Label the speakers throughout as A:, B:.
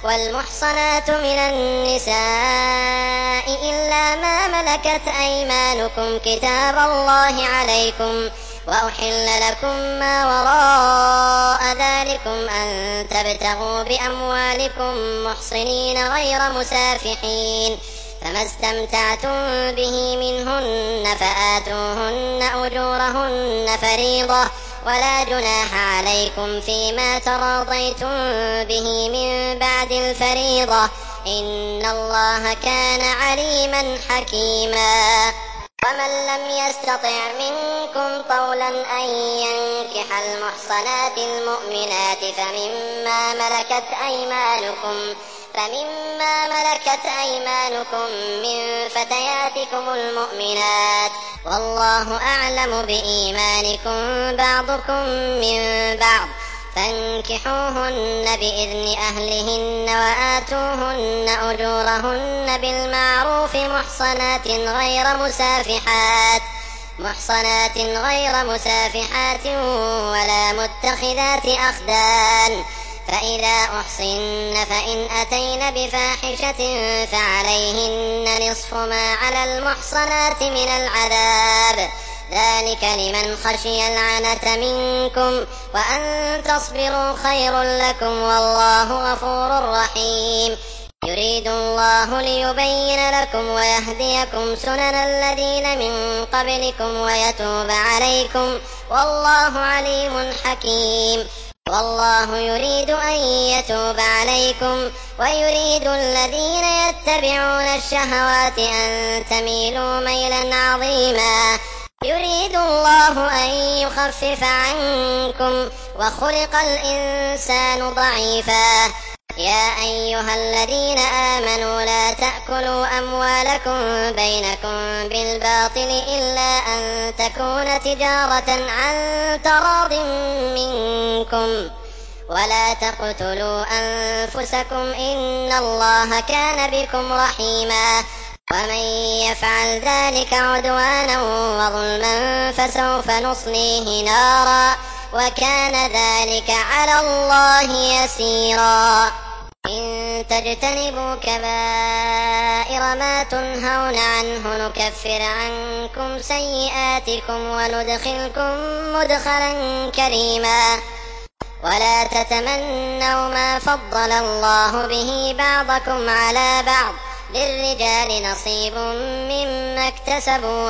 A: والمحصنات من النساء إلا ما ملكت أيمانكم كتاب الله عليكم، وأحل لكم ما وراء ذلكم أن تبتغوا بأموالكم محصنين غير مسافحين، فما استمتعتم به منهن فآتوهن أجورهن فريضة، ولا جناح عليكم فيما تراضيتم به من بعد الفريضة، إن الله كان عليما حكيما. ومن لم يستطع منكم طولا أن ينكح المحصنات المؤمنات فمما ملكت أيمانكم من فتياتكم المؤمنات، والله أعلم بإيمانكم بعضكم من بعض، فانكحوهن بإذن أهلهن وآتوهن أجورهن بالمعروف محصنات غير مسافحات ولا متخذات أخدان، فإذا أحصن فإن أتين بفاحشة فعليهن نصف ما على المحصنات من العذاب، ذلك لمن خشي العنة منكم، وأن تصبروا خير لكم، والله غفور رحيم. يريد الله ليبين لكم ويهديكم سنن الذين من قبلكم ويتوب عليكم، والله عليم حكيم. والله يريد أن يتوب عليكم، ويريد الذين يتبعون الشهوات أن تميلوا ميلا عظيما. يريد الله أن يخفف عنكم، وخلق الإنسان ضعيفا. يا أيها الذين آمنوا لا تأكلوا أموالكم بينكم بالباطل إلا أن تكون تجارة عن تراض منكم، ولا تقتلوا أنفسكم إن الله كان بكم رحيما. ومن يفعل ذلك عدوانا وظلما فسوف نصليه نارا، وكان ذلك على الله يسيرا. إن تجتنبوا كبائر ما تنهون عنه نكفر عنكم سيئاتكم وندخلكم مدخلا كريما. ولا تتمنوا ما فضل الله به بعضكم على بعض، للرجال نصيب مما اكتسبوا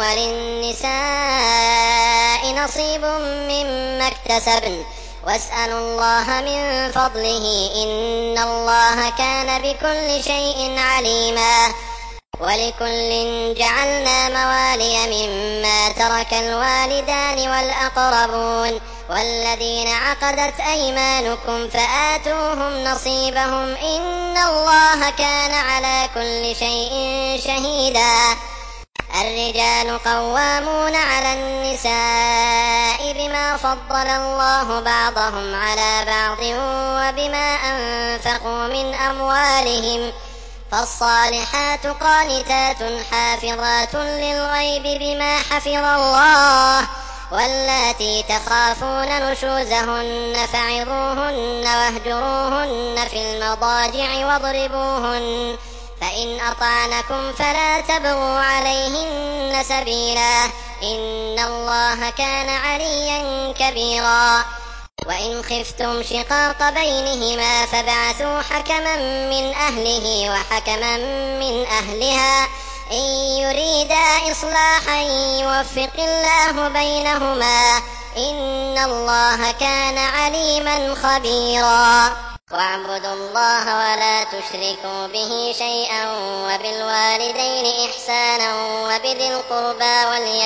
A: وللنساء نصيب مما اكتسبن، واسألوا الله من فضله إن الله كان بكل شيء عليما. ولكل جعلنا موالي مما ترك الوالدان والأقربون والذين عقدت أيمانكم فآتوهم نصيبهم إن الله كان على كل شيء شهيدا. الرجال قوامون على النساء بما فضل الله بعضهم على بعض وبما أنفقوا من أموالهم، فالصالحات قانتات حافظات للغيب بما حفظ الله، واللاتي تخافون نشوزهن فعظوهن واهجروهن في المضاجع واضربوهن، فإن أطعنكم فلا تبغوا عليهن سبيلا إن الله كان عليا كبيرا. وإن خفتم شقاق بينهما فابعثوا حكما من أهله وحكما من أهلها إن يريدا إصلاحا يوفق الله بينهما إن الله كان عليما خبيرا. واعبدوا الله ولا تشركوا به شيئا وبالوالدين إحسانا وبذي القربى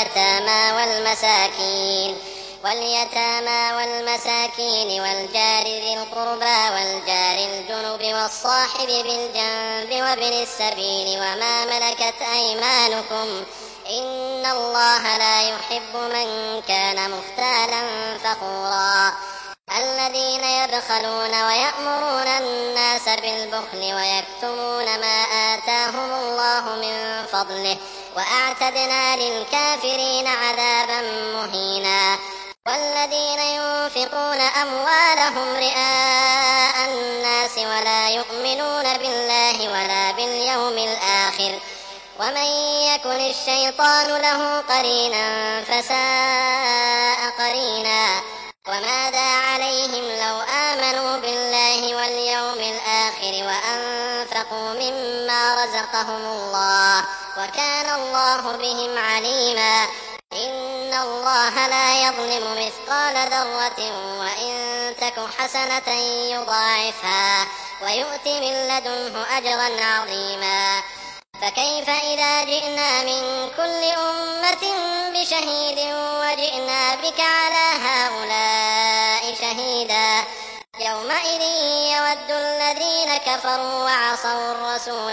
A: واليتامى والمساكين والجار ذي القربى والجار الجنب والصاحب بالجنب وابن السبيل وما ملكت أيمانكم إن الله لا يحب من كان مختالا فخورا. الذين يبخلون ويأمرون الناس بالبخل ويكتمون ما آتاهم الله من فضله وأعتدنا للكافرين عذابا مهينا. والذين ينفقون أموالهم رئاء الناس ولا يؤمنون بالله ولا باليوم الآخر ومن يكن الشيطان له قرينا فساء قرينا. وماذا عليهم لو آمنوا بالله واليوم الآخر وأنفقوا مما رزقهم الله وكان الله بهم عليما. إن الله لا يظلم مثقال ذرة وإن تك حسنة يضاعفها ويؤت من لدنه أجرا عظيما. فكيف إذا جئنا من كل أمة بشهيد وجئنا بك على هؤلاء شهيدا. يومئذ يود الذين كفروا وعصوا الرسول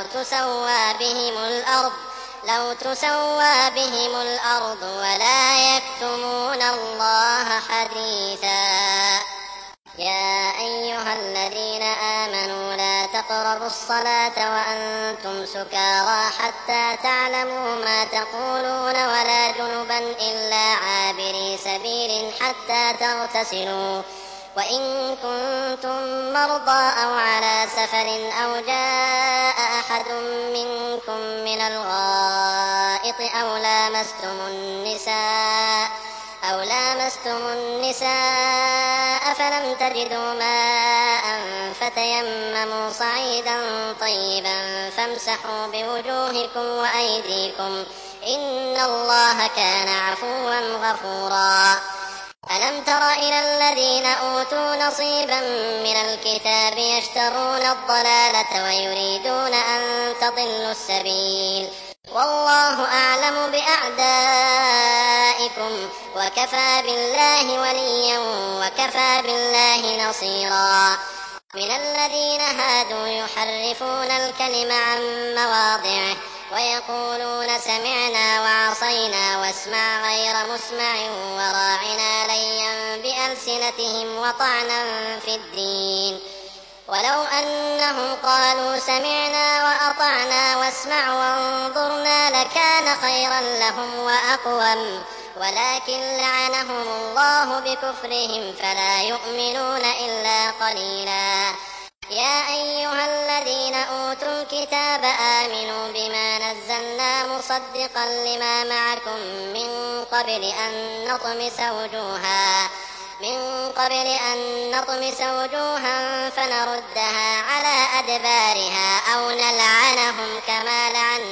A: لو تسوى بهم الأرض ولا يكتمون الله حديثا. يا أيها الذين آمنوا لا تقربوا الصلاة وأنتم سكارى حتى تعلموا ما تقولون ولا جنبا إلا عابري سبيل حتى تغتسلوا وإن كنتم مرضى أو على سفر أو جاء أحد منكم من الغائط أو لامستم النساء فلم تجدوا ماء فتيمموا صعيدا طيبا فامسحوا بوجوهكم وأيديكم إن الله كان عفوا غفورا. ألم تر إلى الذين أوتوا نصيبا من الكتاب يشترون الضلالة ويريدون أن تضلوا السبيل والله أعلم بأعدائكم وكفى بالله وليا وكفى بالله نصيرا. من الذين هادوا يحرفون الكلم عن مواضعه ويقولون سمعنا وعصينا واسمع غير مسمع وراعنا ليا بألسنتهم وطعنا في الدين. ولو أنهم قالوا سمعنا وأطعنا واسمع وانظرنا لكان خيرا لهم وأقوم ولكن لعنهم الله بكفرهم فلا يؤمنون إلا قليلا. يا أيها الذين أوتوا الكتاب آمنوا بما نزلنا مصدقا لما معكم من قبل أن نطمس وجوها فنردها على أدبارها أو نلعنهم كما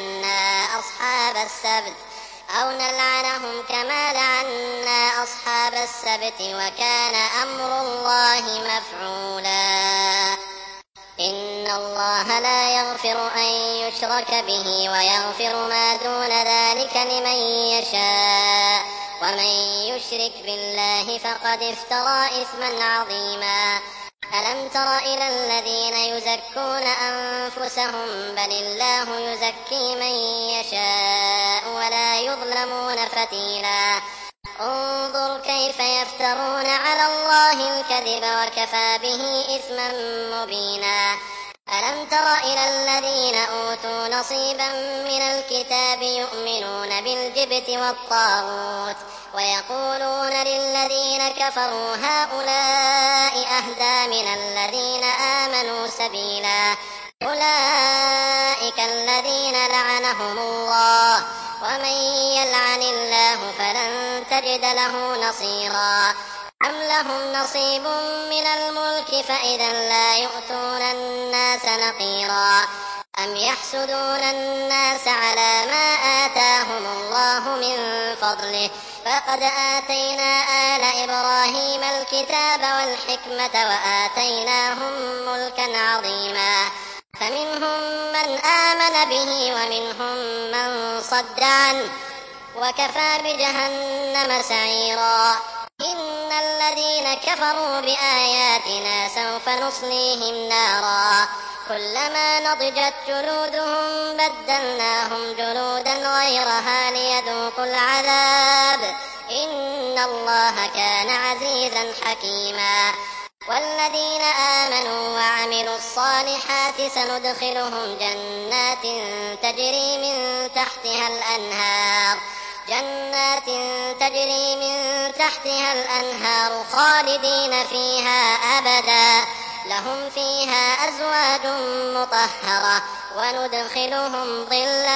A: لعنا أصحاب السبت وكان أمر الله مفعولا. إن الله لا يغفر أن يشرك به ويغفر ما دون ذلك لمن يشاء ومن يشرك بالله فقد افترى إثما عظيما. ألم تر إلى الذين يزكون أنفسهم بل الله يزكي من يشاء ولا يظلمون فتيلا. انظر كيف يفترون على الله الكذب وكفى به إثما مبينا. ألم تر إلى الذين أوتوا نصيبا من الكتاب يؤمنون بالجبت والطاغوت ويقولون للذين كفروا هؤلاء أهدى من الذين آمنوا سبيلا. أولئك الذين لعنهم الله ومن يلعن الله فلن تجد له نصيرا. أم لهم نصيب من الملك فإذا لا يؤتون الناس نقيرا. أم يحسدون الناس على ما آتاهم الله من فضله فقد آتينا آل إبراهيم الكتاب والحكمة وآتيناهم ملكا عظيما. فمنهم من آمن به ومنهم من صد عنه وكفى بجهنم سعيرا. إن الذين كفروا بآياتنا سوف نصليهم نارا كلما نضجت جلودهم بدلناهم جلودا غيرها ليذوقوا العذاب إن الله كان عزيزا حكيما. والذين آمنوا وعملوا الصالحات سندخلهم جنات تجري من تحتها الأنهار جنات تجري من تحتها الأنهار خالدين فيها أبدا لهم فيها أزواج مطهرة وندخلهم ظلا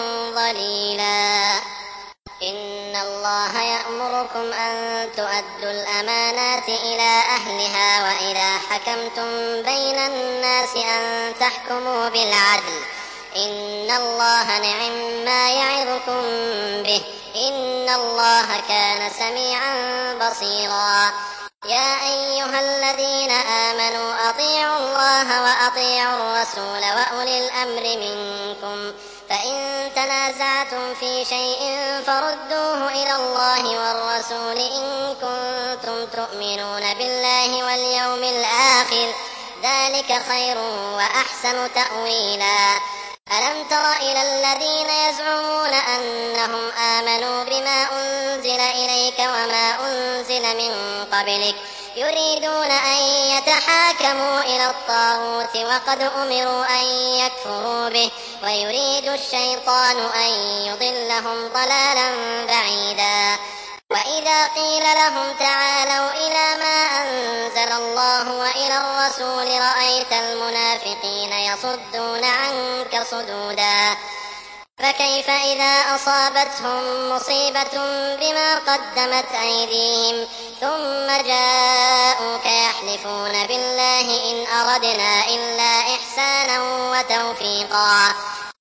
A: ظليلا إن الله يأمركم أن تؤدوا الأمانات إلى أهلها وإذا حكمتم بين الناس أن تحكموا بالعدل إن الله نعم ما يعظكم به إن الله كان سميعا بصيرا يا أيها الذين آمنوا أطيعوا الله وأطيعوا الرسول وأولي الأمر منكم فإن تنازعتم في شيء فردوه إلى الله والرسول إن كنتم تؤمنون بالله واليوم الآخر ذلك خير وأحسن تأويلا ألم تر إلى الذين يزعمون أنهم آمنوا بما أنزل إليك وما أنزل من قبلك يريدون أن يتحاكموا إلى الطاغوت وقد أمروا أن يكفروا به ويريد الشيطان أن يضلهم ضلالا بعيدا وإذا قيل لهم تعالوا إلى ما أنزل الله وإلى الرسول رأيت المنافقين يصدون عنك صدودا فكيف إذا أصابتهم مصيبة بما قدمت أيديهم ثم جاءوك يحلفون بالله إن أردنا إلا إحسانا وتوفيقا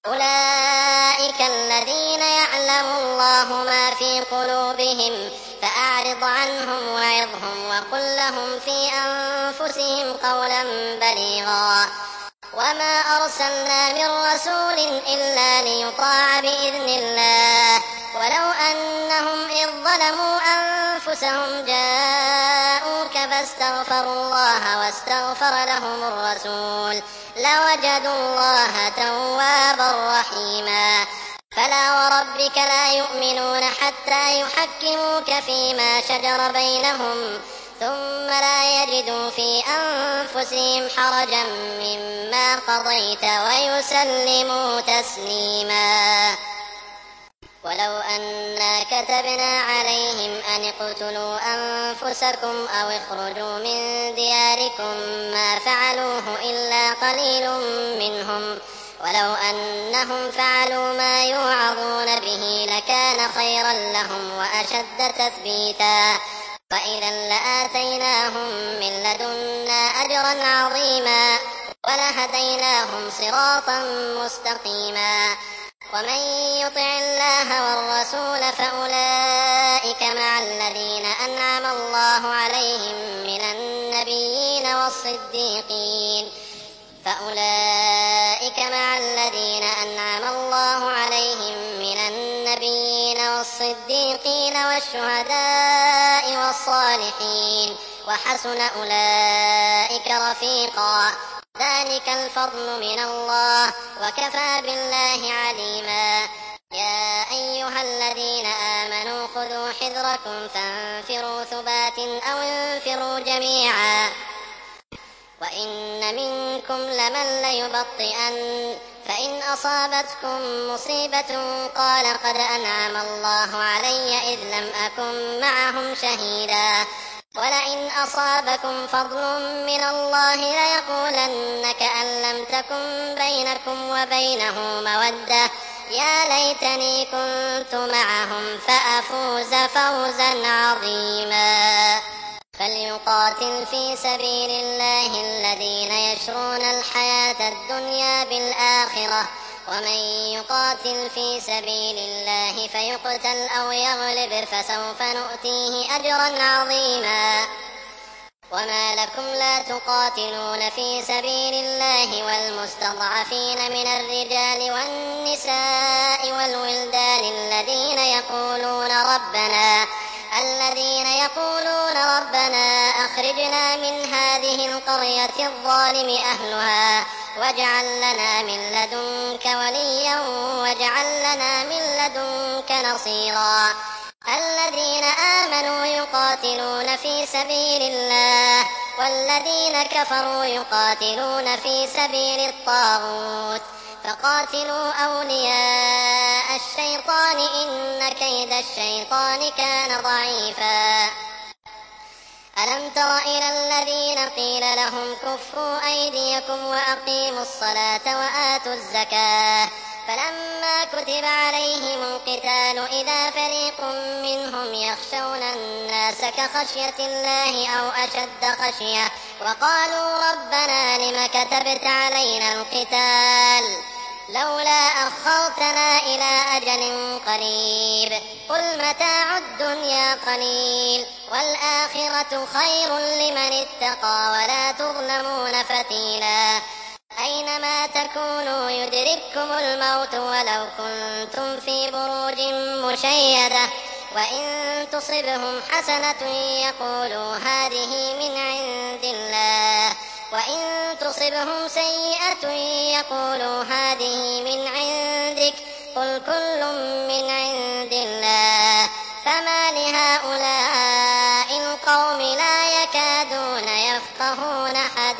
A: أولئك الذين يعلم الله ما في قلوبهم فأعرض عنهم وعظهم وقل لهم في أنفسهم قولا بليغا وما أرسلنا من رسول إلا ليطاع بإذن الله ولو أنهم إذ ظلموا أنفسهم جاءوك فاستغفروا الله واستغفر لهم الرسول لوجدوا الله توابا رحيما فلا وربك لا يؤمنون حتى يحكموك فيما شجر بينهم ثم لا يجدوا في أنفسهم حرجا مما قضيت ويسلموا تسليما ولو أنا كتبنا عليهم أن اقتلوا أنفسكم أو اخرجوا من دياركم ما فعلوه إلا قليل منهم ولو أنهم فعلوا ما يوعظون به لكان خيرا لهم وأشد تثبيتا وإذا لآتيناهم من لدنا أجرا عظيما ولهديناهم صراطا مستقيما ومن يطع الله والرسول فأولئك مع الذين أنعم الله عليهم من النبيين والصديقين والشهداء والصالحين وحسن أولئك رفيقا ذلك الفضل من الله وكفى بالله عليما يا أيها الذين آمنوا خذوا حذركم فانفروا ثبات أو انفروا جميعا وإن منكم لمن ليبطئن فإن أصابتكم مصيبة قال قد أنعم الله علي إذ لم أكن معهم شهيدا ولئن أصابكم فضل من الله ليقولن كأن لم تكن بينكم وبينه مودة يا ليتني كنت معهم فأفوز فوزا عظيما فليقاتل في سبيل الله الذين يشرون الحياة الدنيا بالآخرة ومن يقاتل في سبيل الله فيقتل أو يغلب فسوف نؤتيه أجرا عظيما وما لكم لا تقاتلون في سبيل الله والمستضعفين من الرجال والنساء والولدان الذين يقولون ربنا أخرجنا من هذه القرية الظالم أهلها واجعل لنا من لدنك وليا واجعل لنا من لدنك نصيرا الذين آمنوا يقاتلون في سبيل الله والذين كفروا يقاتلون في سبيل الطاغوت فقاتلوا أولياء الشيطان إن كيد الشيطان كان ضعيفا ألم تر إلى الذين قيل لهم كفوا أيديكم وأقيموا الصلاة وآتوا الزكاة فلما كتب عليهم القتال إذا فريق منهم يخشون الناس كخشية الله أو أشد خشية وقالوا ربنا لم كتبت علينا القتال لولا أخرتنا إلى أجل قريب قل متاع الدنيا قليل والآخرة خير لمن اتقى ولا تظلمون فتيلا أينما تكونوا يدرككم الموت ولو كنتم في بروج مشيدة وإن تصبهم حسنة يقولوا هذه من عند الله وإن تصبهم سيئة يقولوا هذه من عندك قل كل من عند الله فما لهؤلاء القوم لا يكادون يفقهون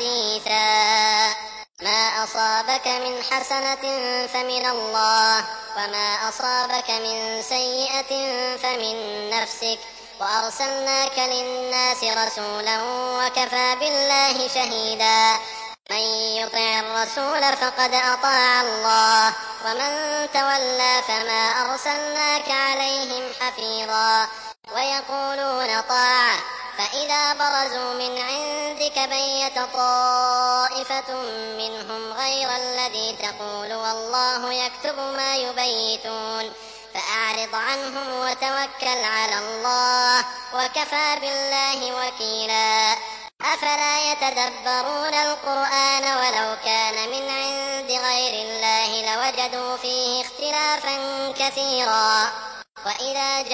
A: حديثا ما أصابك من حسنة فمن الله وما أصابك من سيئة فمن نفسك وأرسلناك للناس رسولا وكفى بالله شهيدا من يطع الرسول فقد أطاع الله ومن تولى فما أرسلناك عليهم حفيظا ويقولون طاعة فإذا برزوا من عندك بيت طائفة منهم غير الذي تقول والله يكتب ما يبيتون فأعرض عنهم وتوكل على الله وكفى بالله وكيلا أفلا يتدبرون القرآن ولو كان من عند غير الله لوجدوا فيه اختلافا كثيرا وإذا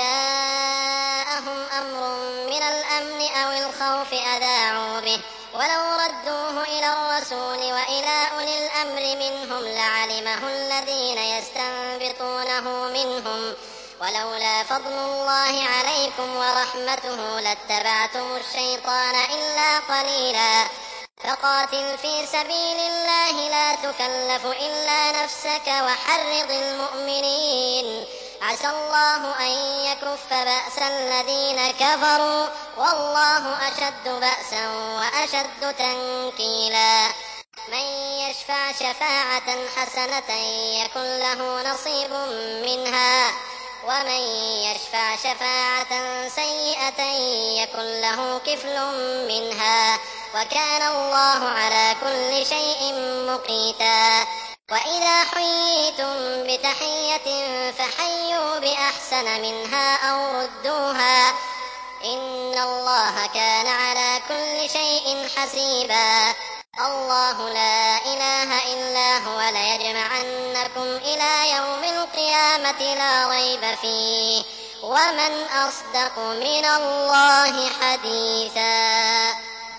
A: جاءهم أمر من الأمن أو الخوف أذاعوا به ولو ردوه إلى الرسول وإلى أولي الأمر منهم لعلمه الذين يستنبطونه منهم ولولا فضل الله عليكم ورحمته لاتبعتم الشيطان إلا قليلا فقاتل في سبيل الله لا تكلف إلا نفسك وحرض المؤمنين عسى الله أن يكف بأس الذين كفروا والله أشد بأسا وأشد تنكيلا من يشفع شفاعة حسنة يكن له نصيب منها ومن يشفع شفاعة سيئة يكن له كفل منها وكان الله على كل شيء مقيتا وإذا حييتم بتحية فحيوا بأحسن منها أو ردوها إن الله كان على كل شيء حسيبا الله لا إله إلا هو ليجمعنكم إلى يوم القيامة لا ريب فيه ومن أصدق من الله حديثا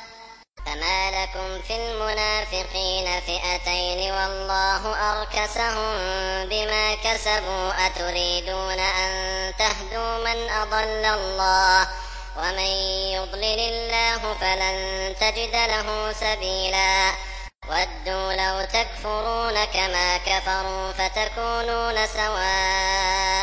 A: فما لكم في المنافقين فئتين والله أركسهم بما كسبوا أتريدون أن تهدوا من أضل الله ومن يضلل الله فلن تجد له سبيلا ودوا لو تكفرون كما كفروا فتكونون سواء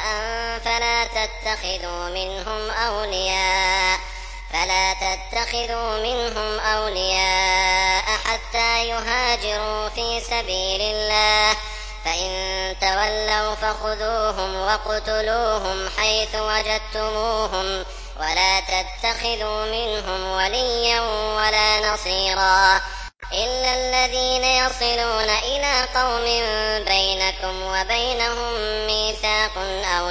A: فلا تتخذوا منهم أولياء حتى يهاجروا في سبيل الله فإن تولوا فخذوهم وقتلوهم حيث وجدتموهم ولا تتخذوا منهم وليا ولا نصيرا إلا الذين يصلون إلى قوم بينكم وبينهم ميثاق أو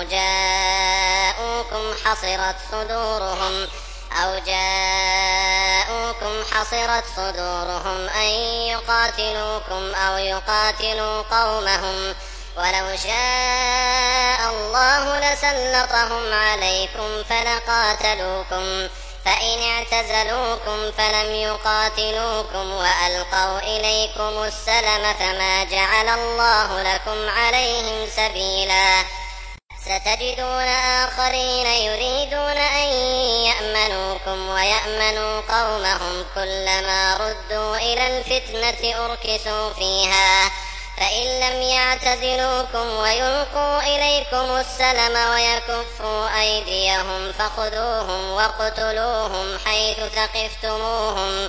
A: جاءوكم حصرت صدورهم أن يقاتلوكم أو يقاتلوا قومهم ولو شاء الله لسلطهم عليكم فلقاتلوكم فإن اعتزلوكم فلم يقاتلوكم وألقوا إليكم السلم فما جعل الله لكم عليهم سبيلا ستجدون آخرين يريدون أن يأمنوكم ويأمنوا قومهم كلما ردوا إلى الفتنة أركسوا فيها فإن لم يعتزلوكم ويلقوا إليكم السلم ويكفوا أيديهم فخذوهم واقتلوهم حيث ثقفتموهم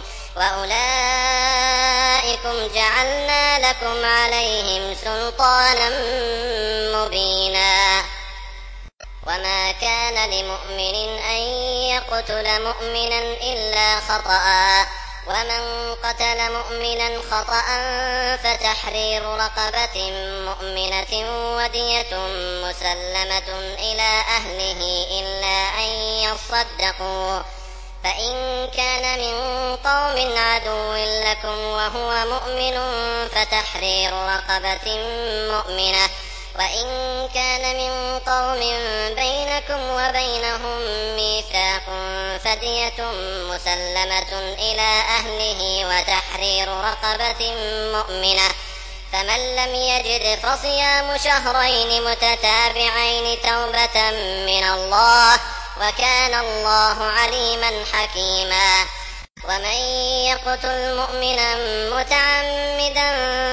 A: وأولئكم جعلنا لكم عليهم سلطانا مبينا. وما كان لمؤمن أن يقتل مؤمنا إلا خطأ، ومن قتل مؤمنا خطأ فتحرير رقبة مؤمنة ودية مسلمة إلى أهله إلا أن يصدقوا، فإن كان من قوم عدو لكم وهو مؤمن فتحرير رقبة مؤمنة، وإن كان من قوم بينكم وبينهم ميثاق فدية مسلمة إلى أهله وتحرير رقبة مؤمنة، فمن لم يجد فصيام شهرين متتابعين توبة من الله، وكان الله عليما حكيما. ومن يقتل مؤمنا متعمدا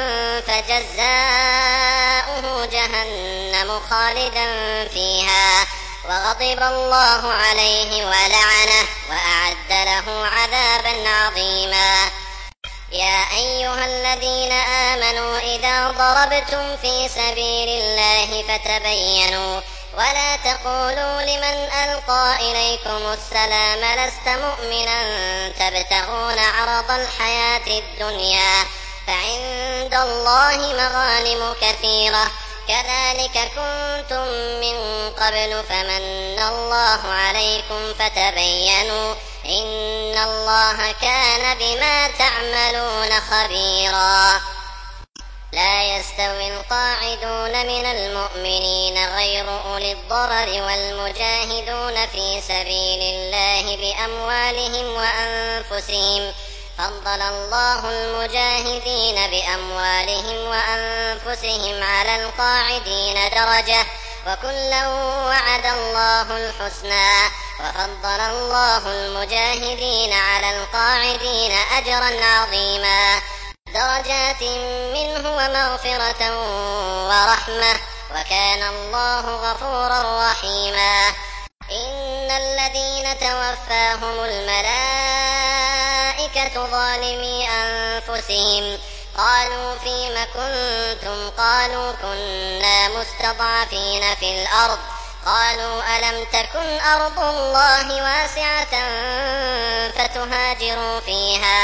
A: فجزاؤه جهنم خالدا فيها وغضب الله عليه ولعنه وأعد له عذابا عظيما. يا أيها الذين آمنوا إذا ضربتم في سبيل الله فتبينوا ولا تقولوا لمن ألقى إليكم السلام لست مؤمنا تبتغون عرض الحياة الدنيا فعند الله مغانم كثيرة كذلك كنتم من قبل فمن الله عليكم فتبينوا إن الله كان بما تعملون خبيرا. لا يستوي القاعدون من المؤمنين غير أولي الضرر والمجاهدون في سبيل الله بأموالهم وأنفسهم، فضل الله المجاهدين بأموالهم وأنفسهم على القاعدين درجة وكلا وعد الله الحسنى، وفضل الله المجاهدين على القاعدين أجرا عظيما درجات منه ومغفرة ورحمة وكان الله غفورا رحيما. إن الذين توفاهم الملائكة ظالمي أنفسهم قالوا فيم كنتم قالوا كنا مستضعفين في الأرض قالوا ألم تكن أرض الله واسعة فتهاجروا فيها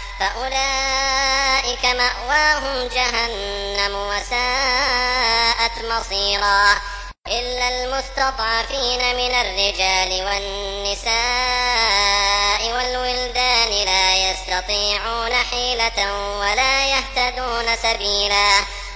A: فأولئك مأواهم جهنم وساءت مصيرا إلا المستضعفين من الرجال والنساء والولدان لا يستطيعون حيلة ولا يهتدون سبيلا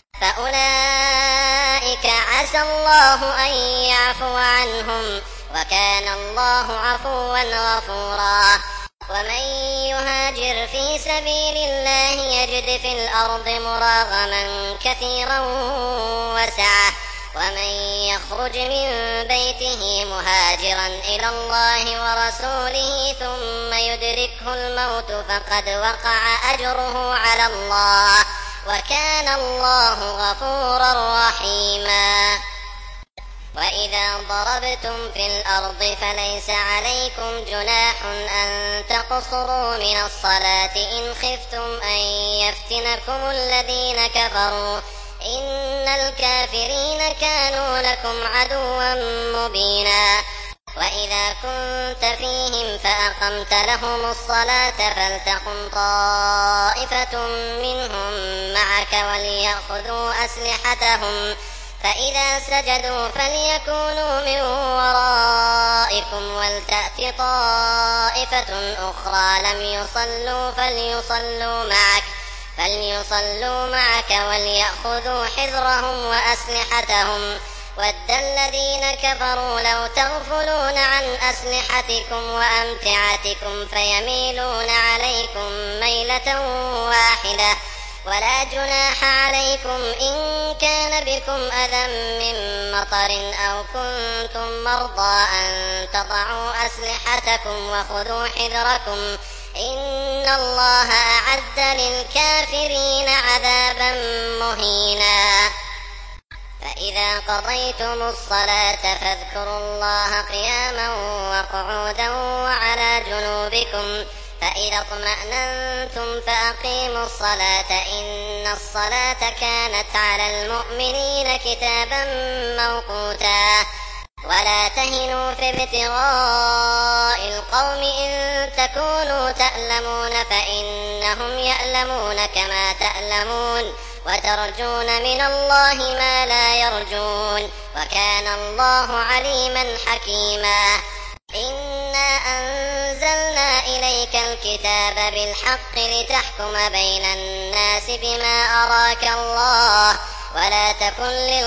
A: فأولئك عسى الله أن يعفو عنهم وكان الله عفوا غفورا. ومن يهاجر في سبيل الله يجد في الأرض مراغما كثيرا وسعة ومن يخرج من بيته مهاجرا إلى الله ورسوله ثم يدركه الموت فقد وقع أجره على الله وكان الله غفورا رحيما. وإذا ضربتم في الأرض فليس عليكم جناح أن تقصروا من الصلاة إن خفتم أن يفتنكم الذين كفروا إن الكافرين كانوا لكم عدوا مبينا. وإذا كنت فيهم فأقمت لهم الصلاة فلتقم طائفة منهم معك وليأخذوا أسلحتهم فإذا سجدوا فليكونوا من ورائكم ولتأت طائفة أخرى لم يصلوا فليصلوا معك وليأخذوا حذرهم وأسلحتهم ود الذين كفروا لو تغفلون عن أسلحتكم وأمتعتكم فيميلون عليكم ميلة واحدة ولا جناح عليكم إن كان بكم أذى من مطر أو كنتم مرضى أن تضعوا أسلحتكم وخذوا حذركم إن الله أعد للكافرين عذابا مهينا. فإذا قضيتم الصلاة فاذكروا الله قياما وقعودا وعلى جنوبكم، فإذا اطمأننتم فأقيموا الصلاة إن الصلاة كانت على المؤمنين كتابا موقوتا. ولا تهنوا في ابتغاء القوم إن تكونوا تألمون فإنهم يألمون كما تألمون وترجون من الله ما لا يرجون وكان الله عليما حكيما. إنا أنزلنا إليك الكتاب بالحق لتحكم بين الناس بما أراك الله ولا تكن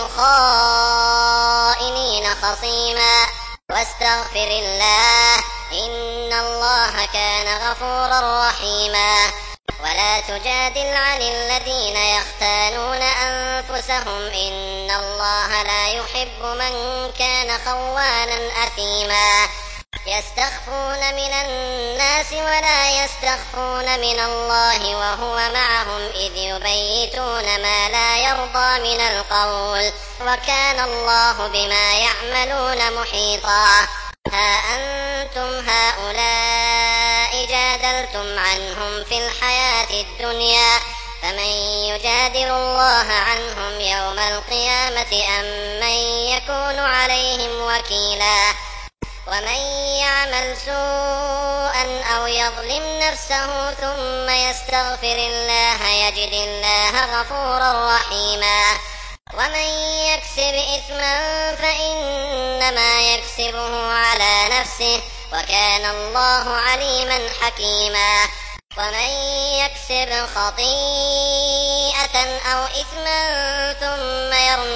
A: للخائنين خصيما واستغفر الله إن الله كان غفورا رحيما. ولا تجادل عن الذين يختانون أنفسهم إن الله لا يحب من كان خوانا أثيما. يستخفون من الناس ولا يستخفون من الله وهو معهم إذ يبيتون ما لا يرضى من القول وكان الله بما يعملون محيطا. ها أنتم هؤلاء جادلتم عنهم في الحياة الدنيا فمن يجادل الله عنهم يوم القيامة أم من يكون عليهم وكيلا. ومن يعمل سوءا أو يظلم نفسه ثم يستغفر الله يجد الله غفورا رحيما. ومن يكسب إثما فإنما يكسبه على نفسه وكان الله عليما حكيما. ومن يكسب خطيئة أو إثما ثم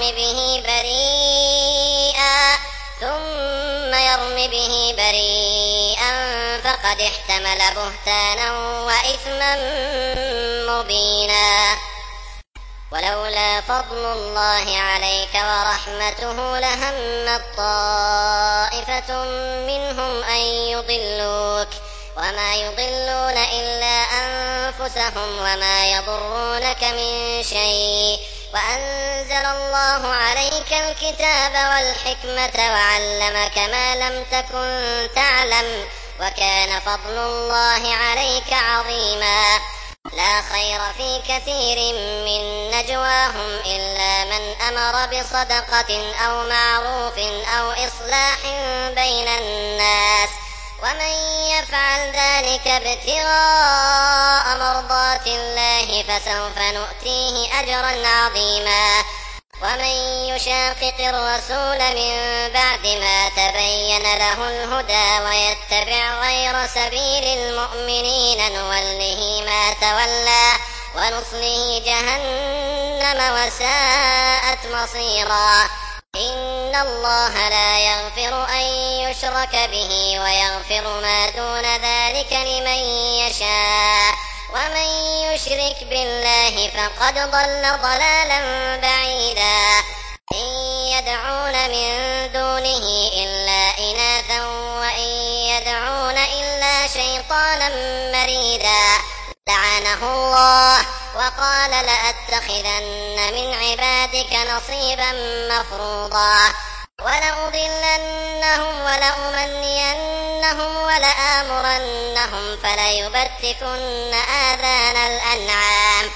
A: يرم به بريئا فقد احتمل بهتانا وإثما مبينا. ولولا فضل الله عليك ورحمته لهمت طائفة منهم أن يضلوك وما يضلون إلا أنفسهم وما يضرونك من شيء وأنزل الله عليك الكتاب والحكمة وعلمك ما لم تكن تعلم وكان فضل الله عليك عظيما. لا خير في كثير من نجواهم إلا من أمر بصدقة أو معروف أو إصلاح بين الناس ومن يفعل ذلك ابتغاء مرضات الله فسوف نؤتيه أجرا عظيما. ومن يشاقق الرسول من بعد ما تبين له الهدى ويتبع غير سبيل المؤمنين نوله ما تولى ونصله جهنم وساءت مصيرا. إن الله لا يغفر أن يشرك به ويغفر ما دون ذلك لمن يشاء ومن يشرك بالله فقد ضل ضلالا بعيدا. إن يدعون من دونه إلا إناثا وإن يدعون إلا شيطانا مريدا لعنه الله وقال لأتخذن من عبادك نصيبا مفروضا. ولأضلنهم ولأمنينهم ولآمرنهم فليبتكن آذان الأنعام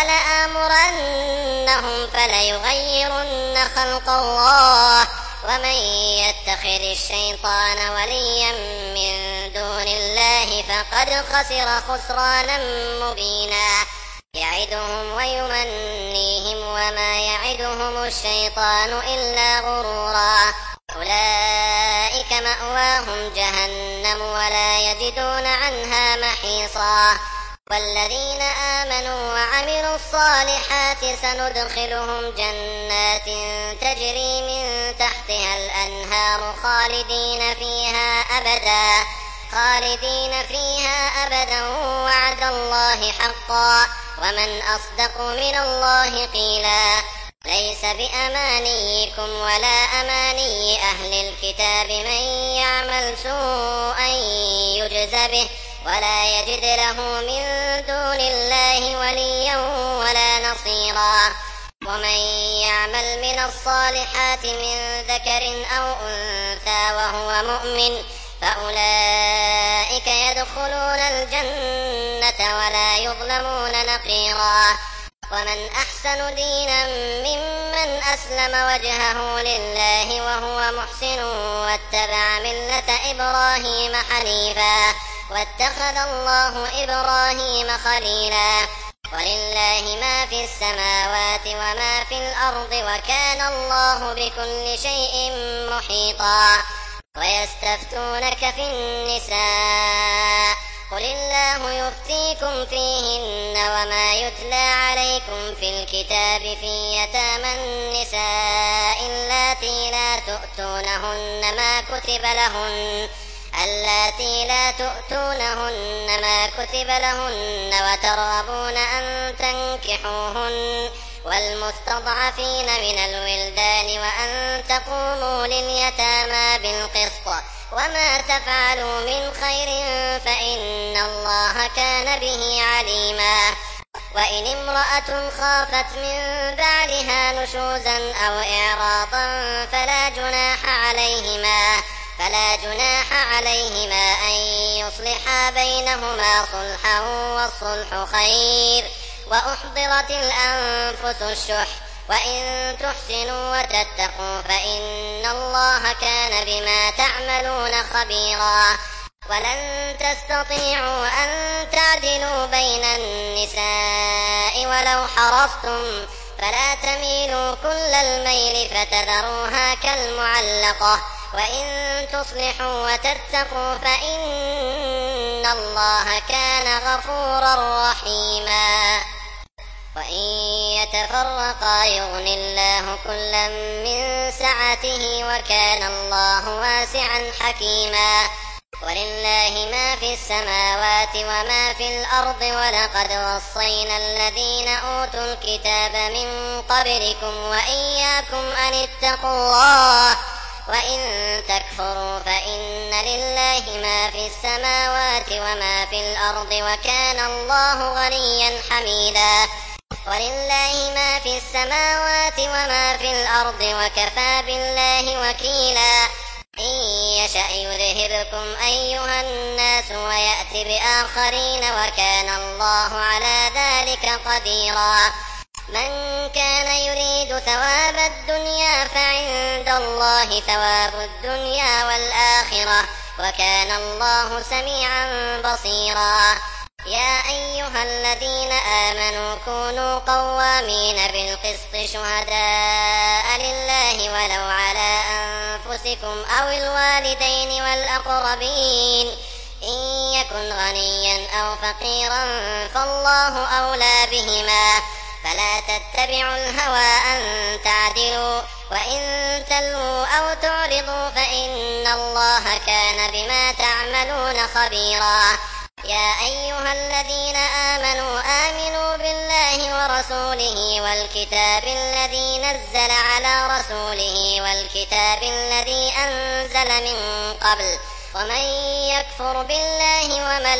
A: ولآمرنهم فليغيرن خلق الله ومن يتخذ الشيطان وليا من دون الله فقد خسر خسرانا مبينا. يعدهم ويمنيهم وما يعدهم الشيطان إلا غرورا. أولئك مأواهم جهنم ولا يجدون عنها محيصا. والذين آمنوا وعملوا الصالحات سندخلهم جنات تجري من تحتها الأنهار خالدين فيها أبدا وعد الله حقا ومن أصدق من الله قيلا. ليس بأمانيكم ولا أماني أهل الكتاب من يعمل سوءا يجز به ولا يجد له من دون الله وليا ولا نصيرا. ومن يعمل من الصالحات من ذكر أو أنثى وهو مؤمن فأولئك يدخلون الجنة ولا يظلمون نقيرا. ومن أحسن دينا ممن أسلم وجهه لله وهو محسن واتبع ملة إبراهيم حنيفا واتخذ الله إبراهيم خليلا. ولله ما في السماوات وما في الأرض وكان الله بكل شيء محيطا. ويستفتونك في النساء قل الله يفتيكم فيهن وما يتلى عليكم في الكتاب في يتامى النساء اللاتي لا تؤتونهن ما كتب لهن وترغبون أن تنكحوهن والمستضعفين من الولدان وأن تقوموا لليتامى بالقسط وما تفعلوا من خير فإن الله كان به عليما. وإن امرأة خافت من بعلها نشوزا أو إعراضا فلا جناح عليهما أن يصلحا بينهما صلحا والصلح خير. وأحضرت الأنفس الشح وإن تحسنوا وتتقوا فإن الله كان بما تعملون خبيرا. ولن تستطيعوا أن تعدلوا بين النساء ولو حرصتم فلا تميلوا كل الميل فتذروها كالمعلقة. وإن تصلحوا وتتقوا فإن الله كان غفورا رحيما. وإن يتفرقا يغن الله كلا من سعته وكان الله واسعا حكيما. ولله ما في السماوات وما في الأرض ولقد وصينا الذين أوتوا الكتاب من قبلكم وإياكم أن اتقوا الله. وإن تكفروا فإن لله ما في السماوات وما في الأرض وكان الله غنيا حميدا. ولله ما في السماوات وما في الأرض وكفى بالله وكيلا. إن يشأ يذهبكم أيها الناس ويأت بآخرين وكان الله على ذلك قديرا. من كان يريد ثواب الدنيا فعند الله ثواب الدنيا والآخرة وكان الله سميعا بصيرا. يا أيها الذين آمنوا كونوا قوامين بالقسط شهداء لله ولو على أنفسكم أو الوالدين والأقربين إن يكن غنيا أو فقيرا فالله أولى بهما فلا تتبعوا الهوى أن تعدلوا وإن تلووا أو تعرضوا فإن الله كان بما تعملون خبيرا. يا أيها الذين آمنوا بالله ورسوله والكتاب الذي نزل على رسوله والكتاب الذي أنزل من قبل ومن يكفر بالله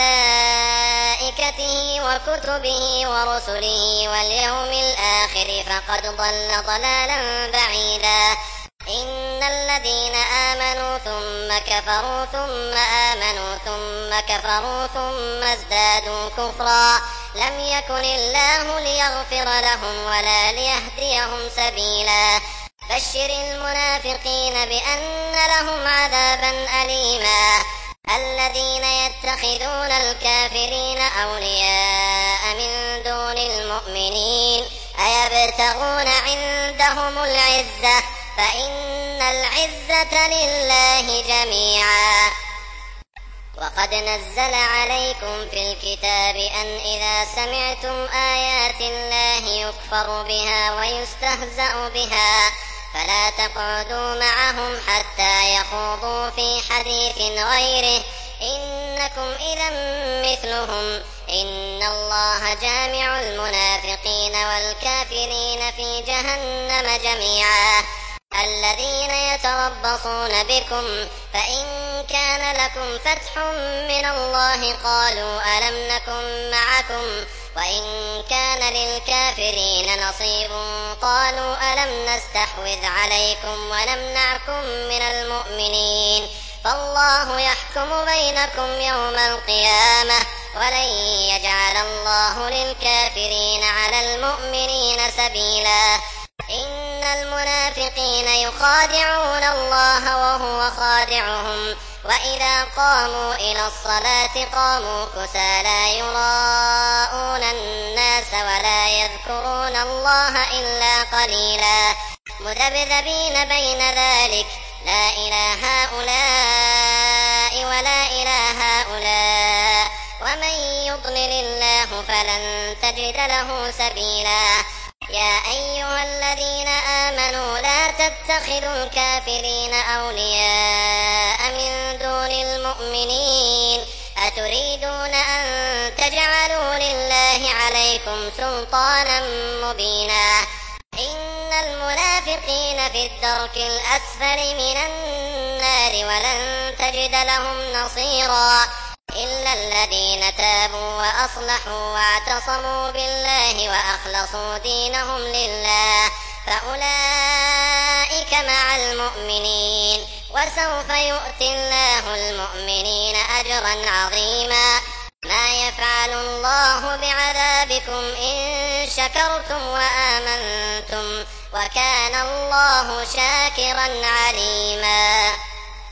A: وملائكته وكتبه ورسله واليوم الآخر فقد ضل ضلالا بعيدا. إن الذين آمنوا ثم كفروا ثم آمنوا ثم كفروا ثم ازدادوا كفرا لم يكن الله ليغفر لهم ولا ليهديهم سبيلا. بشر المنافقين بأن لهم عذابا أليما. الذين يتخذون الكافرين أولياء من دون المؤمنين أيبتغون عندهم العزة فإن العزة لله جميعا. وقد نزل عليكم في الكتاب أن إذا سمعتم آيات الله يكفر بها ويستهزأ بها فلا تقعدوا معهم حتى يخوضوا في حديث غيره إنكم إذا مثلهم إن الله جامع المنافقين والكافرين في جهنم جميعا. الذين يتربصون بكم فإن كان لكم فتح من الله قالوا ألم نكن معكم وإن كان للكافرين نصيب قالوا ألم نستحوذ عليكم ونمنعكم من المؤمنين فالله يحكم بينكم يوم القيامة ولن يجعل الله للكافرين على المؤمنين سبيلا إن المنافقين يخادعون الله وهو خادعهم وإذا قاموا إلى الصلاة قاموا كسالى يراءون الناس ولا يذكرون الله إلا قليلا مذبذبين بين ذلك لا إله هؤلاء ولا إله هؤلاء ومن يضلل الله فلن تجد له سبيلا يا أيها الذين آمنوا لا تتخذوا الكافرين أولياء من دون المؤمنين أتريدون أن تجعلوا لله عليكم سلطانا مبينا إن المنافقين في الدرك الأسفل من النار ولن تجد لهم نصيرا إلا الذين تابوا وأصلحوا واعتصموا بالله وأخلصوا دينهم لله فأولئك مع المؤمنين وسوف يؤتي الله المؤمنين أجرا عظيما ما يفعل الله بعذابكم إن شكرتم وآمنتم وكان الله شاكرا عليما